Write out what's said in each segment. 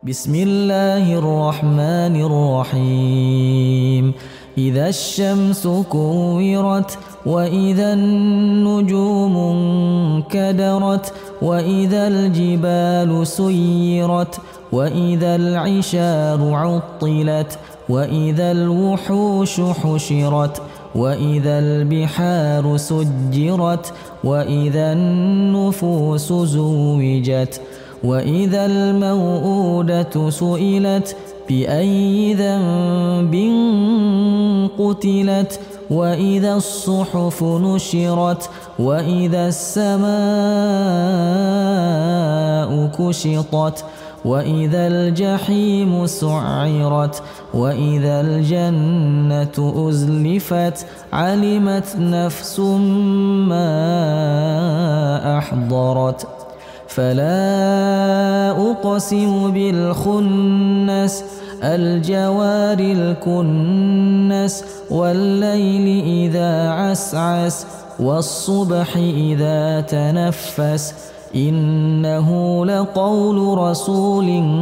بسم الله الرحمن الرحيم إذا الشمس كورت وإذا النجوم انكدرت وإذا الجبال سيرت وإذا العشار عطلت وإذا الوحوش حشرت وإذا البحار سجرت وإذا النفوس زوجت وإذا الموءودة سئلت بأي ذنب قتلت وإذا الصحف نشرت وإذا السماء كشطت وإذا الجحيم سعرت وإذا الجنة أزلفت علمت نفس ما أحضرت فلا أقسم بالخنس الجوار الكنس والليل إذا عسعس والصبح إذا تنفس إنه لقول رسول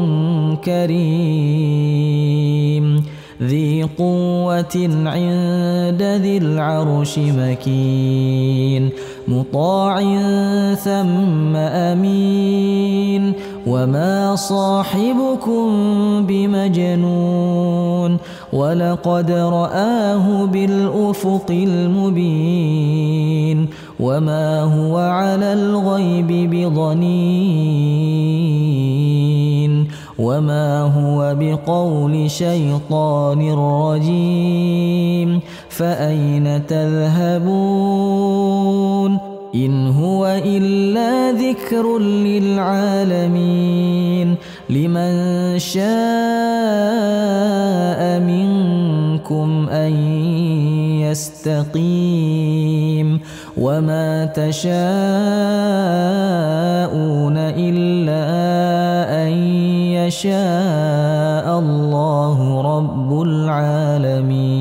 كريم ذي قوة عند ذي العرش مكين مطاع ثم أمين وما صاحبكم بمجنون ولقد رآه بالأفق المبين وما هو على الغيب بضنين وما هو بقول شيطان رجيم فأين تذهبون إن هو إلا ذكر للعالمين لمن شاء منكم أن يستقيم وما تشاءون إلا أن يشاء الله رب العالمين.